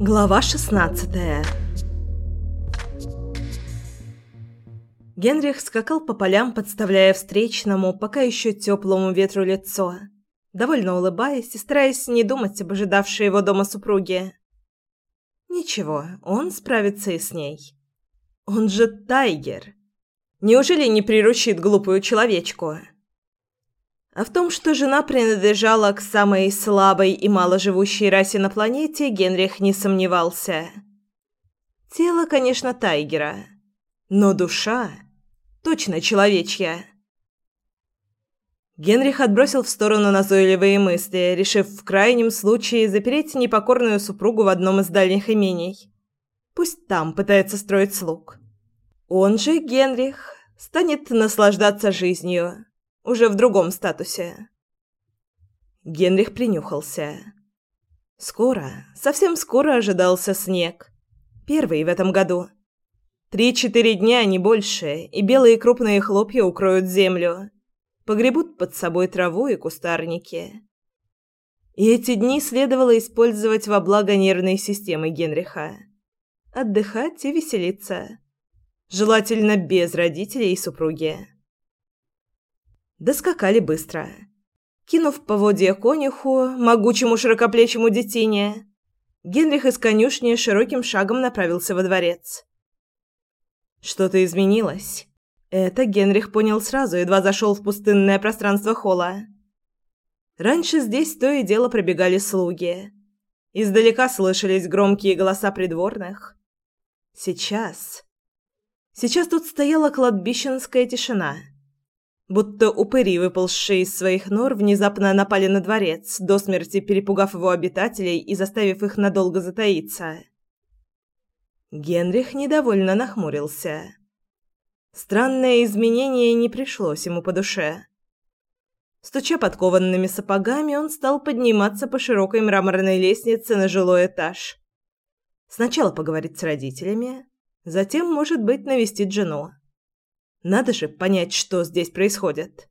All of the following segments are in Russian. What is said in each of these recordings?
Глава 16. Генрих скакал по полям, подставляя встречному, пока еще теплому ветру лицо, довольно улыбаясь и стараясь не думать об ожидавшей его дома супруге. Ничего, он справится и с ней. Он же Тайгер. Неужели не приручит глупую человечку? А в том, что жена принадлежала к самой слабой и маложивущей расе на планете, Генрих не сомневался. Тело, конечно, Тайгера, но душа точно человечья. Генрих отбросил в сторону назойливые мысли, решив в крайнем случае запереть непокорную супругу в одном из дальних имений. Пусть там пытается строить слуг. Он же, Генрих, станет наслаждаться жизнью. Уже в другом статусе. Генрих принюхался. Скоро, совсем скоро ожидался снег. Первый в этом году. 3-4 дня, не больше, и белые крупные хлопья укроют землю. Погребут под собой траву и кустарники. И эти дни следовало использовать во благо нервной системы Генриха. Отдыхать и веселиться. Желательно без родителей и супруги. Доскакали быстро. Кинув поводья конюху, могучему широкоплечему детине, Генрих из конюшни широким шагом направился во дворец. Что-то изменилось. Это Генрих понял сразу, едва зашел в пустынное пространство холла. Раньше здесь то и дело пробегали слуги. Издалека слышались громкие голоса придворных. Сейчас тут стояла кладбищенская тишина. Будто упыри, выползшие из своих нор, внезапно напали на дворец, до смерти перепугав его обитателей и заставив их надолго затаиться. Генрих недовольно нахмурился. Странное изменение не пришлось ему по душе. Стуча подкованными сапогами, он стал подниматься по широкой мраморной лестнице на жилой этаж. Сначала поговорить с родителями, затем, может быть, навестить жену. Надо же понять, что здесь происходит.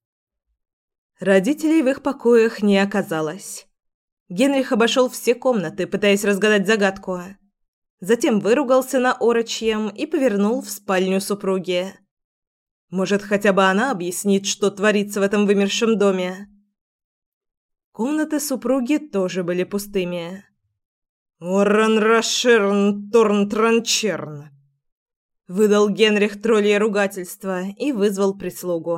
Родителей в их покоях не оказалось. Генрих обошел все комнаты, пытаясь разгадать загадку. Затем выругался на орочьем и повернул в спальню супруги. Может, хотя бы она объяснит, что творится в этом вымершем доме. Комнаты супруги тоже были пустыми. «Орран Рашерн Торн Транчерн», выдал Генрих троллье ругательство и вызвал прислугу.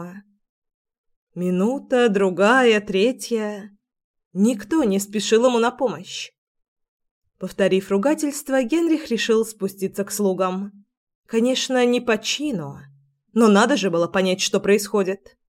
Минута, другая, третья. Никто не спешил ему на помощь. Повторив ругательство, Генрих решил спуститься к слугам. Конечно, не по чину, но надо же было понять, что происходит.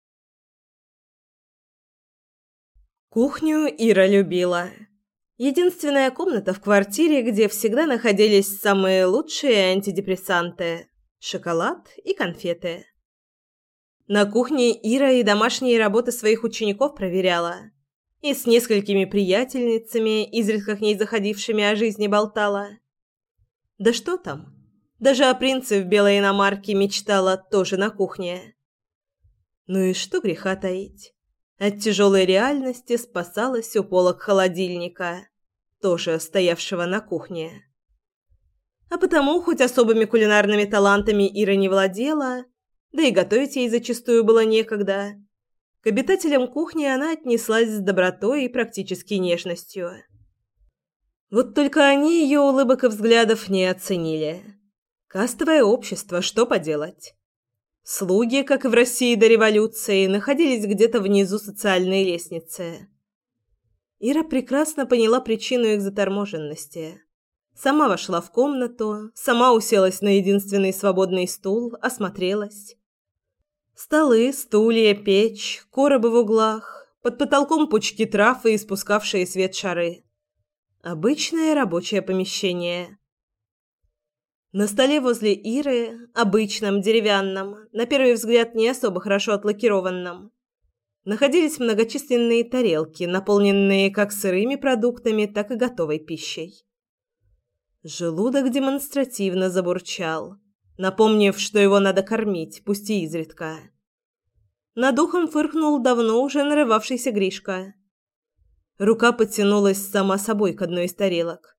Кухню Ира любила. Единственная комната в квартире, где всегда находились самые лучшие антидепрессанты – шоколад и конфеты. На кухне Ира и домашние работы своих учеников проверяла. И с несколькими приятельницами, изредка к ней заходившими, о жизни болтала. Да что там? Даже о принце в белой иномарке мечтала тоже на кухне. Ну и что греха таить? От тяжелой реальности спасалась у полок холодильника, тоже стоявшего на кухне. А потому, хоть особыми кулинарными талантами Ира не владела, да и готовить ей зачастую было некогда, к обитателям кухни она отнеслась с добротой и практически нежностью. Вот только они ее улыбок и взглядов не оценили. Кастовое общество, что поделать? Слуги, как и в России до революции, находились где-то внизу социальной лестницы. Ира прекрасно поняла причину их заторможенности. Сама вошла в комнату, сама уселась на единственный свободный стул, осмотрелась. Столы, стулья, печь, коробы в углах, под потолком пучки трав и испускавшие свет шары. Обычное рабочее помещение. На столе возле Иры, обычном, деревянном, на первый взгляд не особо хорошо отлакированном, находились многочисленные тарелки, наполненные как сырыми продуктами, так и готовой пищей. Желудок демонстративно забурчал, напомнив, что его надо кормить, пусть и изредка. Над ухом фыркнул давно уже нарывавшийся Гришка. Рука потянулась сама собой к одной из тарелок.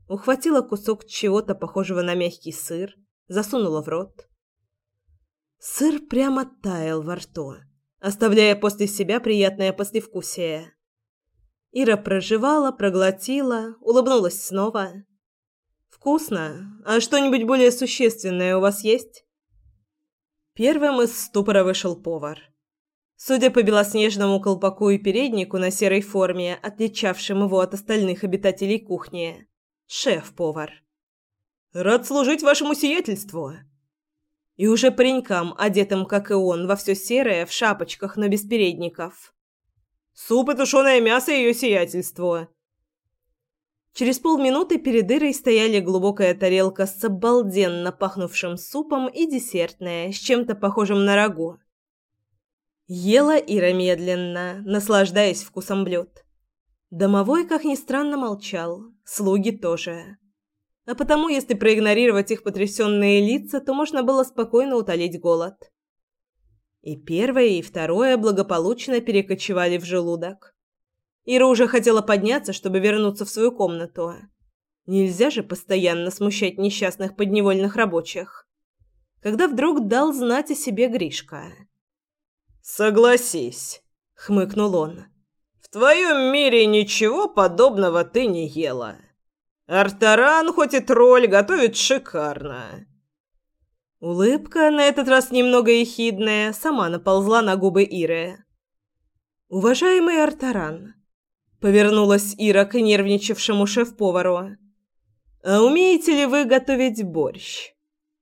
ухватила кусок чего-то похожего на мягкий сыр, засунула в рот. Сыр прямо таял во рту, оставляя после себя приятное послевкусие. Ира прожевала, проглотила, улыбнулась снова. «Вкусно. А что-нибудь более существенное у вас есть?» Первым из ступора вышел повар. Судя по белоснежному колпаку и переднику на серой форме, отличавшим его от остальных обитателей кухни, шеф-повар. «Рад служить вашему сиятельству!» И уже паренькам, одетым, как и он, во все серое, в шапочках, но без передников. «Суп и тушеное мясо ее сиятельству!» Через полминуты перед Ирой стояли глубокая тарелка с обалденно пахнувшим супом и десертная, с чем-то похожим на рагу. Ела Ира медленно, наслаждаясь вкусом блюд. Домовой, как ни странно, молчал, слуги тоже. А потому, если проигнорировать их потрясенные лица, то можно было спокойно утолить голод. И первое, и второе благополучно перекочевали в желудок. Ира уже хотела подняться, чтобы вернуться в свою комнату. Нельзя же постоянно смущать несчастных подневольных рабочих. Когда вдруг дал знать о себе Гришка. «Согласись», — хмыкнул он. «В твоем мире ничего подобного ты не ела. Артаран, хоть и тролль, готовит шикарно». Улыбка, на этот раз немного ехидная, сама наползла на губы Иры. «Уважаемый Артаран», — повернулась Ира к нервничавшему шеф-повару, — «а умеете ли вы готовить борщ?»